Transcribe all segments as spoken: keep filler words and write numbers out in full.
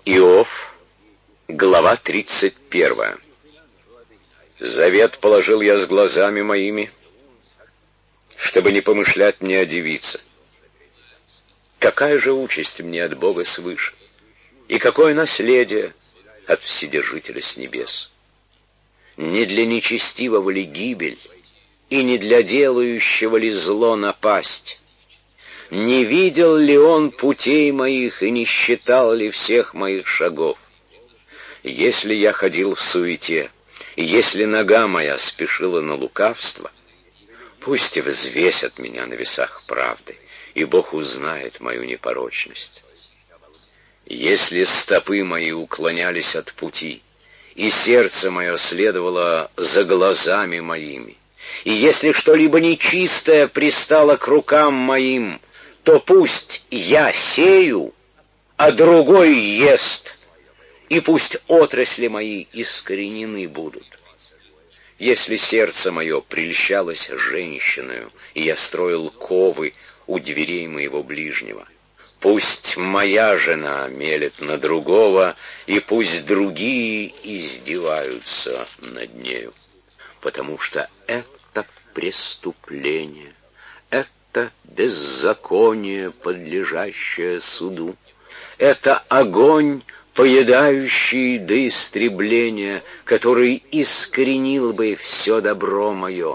Иов, глава тридцать первая. Завет положил я с глазами моими, чтобы не помышлять мне о девице. Какая же участь мне от Бога свыше, и какое наследие от Вседержителя с небес? Не для нечестивого ли гибель, и не для делающего ли зло напасть? Не видел ли он путей моих и не считал ли всех моих шагов? Если я ходил в суете, и если нога моя спешила на лукавство, пусть и взвесят меня на весах правды, и Бог узнает мою непорочность. Если стопы мои уклонялись от пути, и сердце мое следовало за глазами моими, и если что-либо нечистое пристало к рукам моим, то пусть я сею, а другой ест, и пусть отрасли мои искоренены будут. Если сердце мое прельщалось женщиною, и я строил ковы у дверей моего ближнего, пусть моя жена мелет на другого, и пусть другие издеваются над нею, потому что это преступление, это беззаконие, подлежащее суду, это огонь, поедающий до истребления, который искоренил бы все добро мое.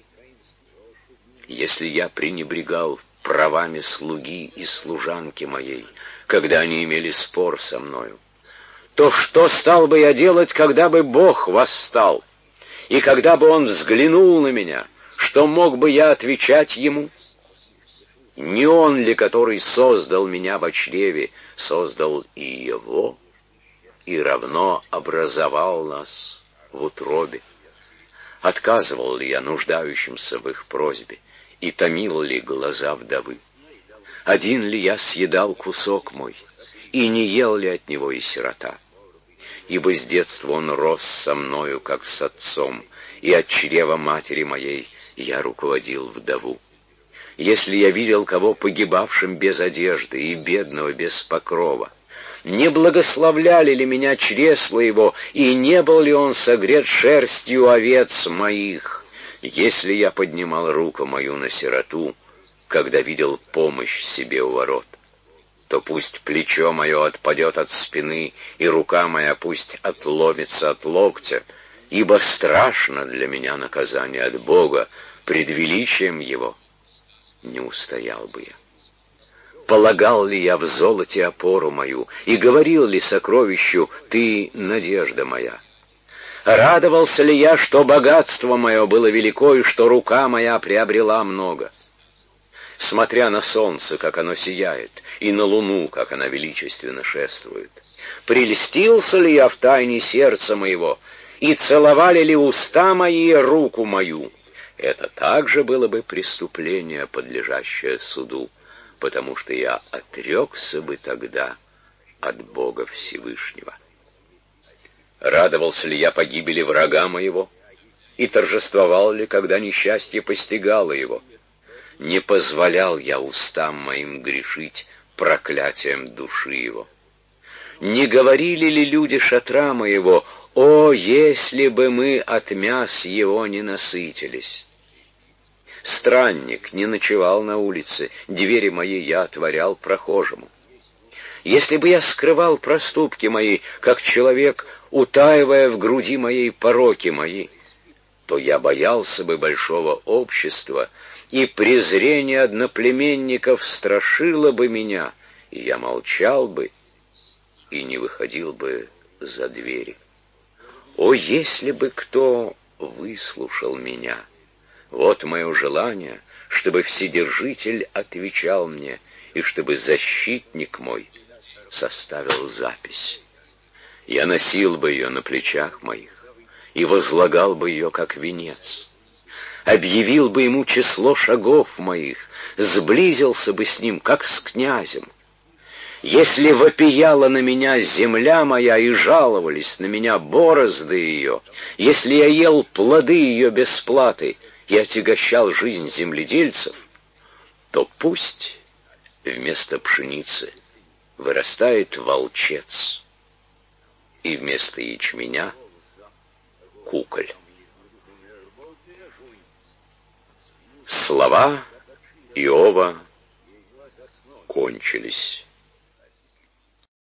Если я пренебрегал правами слуги и служанки моей, когда они имели спор со мною, то что стал бы я делать, когда бы Бог восстал, и когда бы Он взглянул на меня, что мог бы я отвечать Ему? Не Он ли, который создал меня во чреве, создал и его, и равно образовал нас в утробе? Отказывал ли я нуждающимся в их просьбе, и томил ли глаза вдовы? Один ли я съедал кусок мой, и не ел ли от него и сирота? Ибо с детства он рос со мною, как с отцом, и от чрева матери моей я руководил вдову. Если я видел кого погибавшим без одежды и бедного без покрова, не благословляли ли меня чресла его, и не был ли он согрет шерстью овец моих? Если я поднимал руку мою на сироту, когда видел помощь себе у ворот, то пусть плечо мое отпадет от спины, и рука моя пусть отломится от локтя, ибо страшно для меня наказание от Бога, пред величием его не устоял бы я. Полагал ли я в золоте опору мою, и говорил ли сокровищу: «Ты — надежда моя»? Радовался ли я, что богатство мое было велико, и что рука моя приобрела много? Смотря на солнце, как оно сияет, и на луну, как она величественно шествует, прельстился ли я в тайне сердца моего, и целовали ли уста мои руку мою? Это также было бы преступление, подлежащее суду, потому что я отрекся бы тогда от Бога Всевышнего. Радовался ли я погибели врага моего, и торжествовал ли, когда несчастье постигало его? Не позволял я устам моим грешить проклятием души его. Не говорили ли люди шатра моего: «О, если бы мы от мяс его не насытились!» Странник не ночевал на улице, двери мои я отворял прохожему. Если бы я скрывал проступки мои, как человек, утаивая в груди моей пороки мои, то я боялся бы большого общества, и презрение одноплеменников страшило бы меня, и я молчал бы и не выходил бы за двери. О, если бы кто выслушал меня! Вот мое желание, чтобы Вседержитель отвечал мне, и чтобы защитник мой составил запись. Я носил бы ее на плечах моих и возлагал бы ее как венец. Объявил бы ему число шагов моих, сблизился бы с ним, как с князем. Если вопияла на меня земля моя и жаловались на меня борозды ее, если я ел плоды ее без платы и отягощал жизнь земледельцев, то пусть вместо пшеницы вырастает волчец, и вместо ячменя куколь. Слова Иова кончились.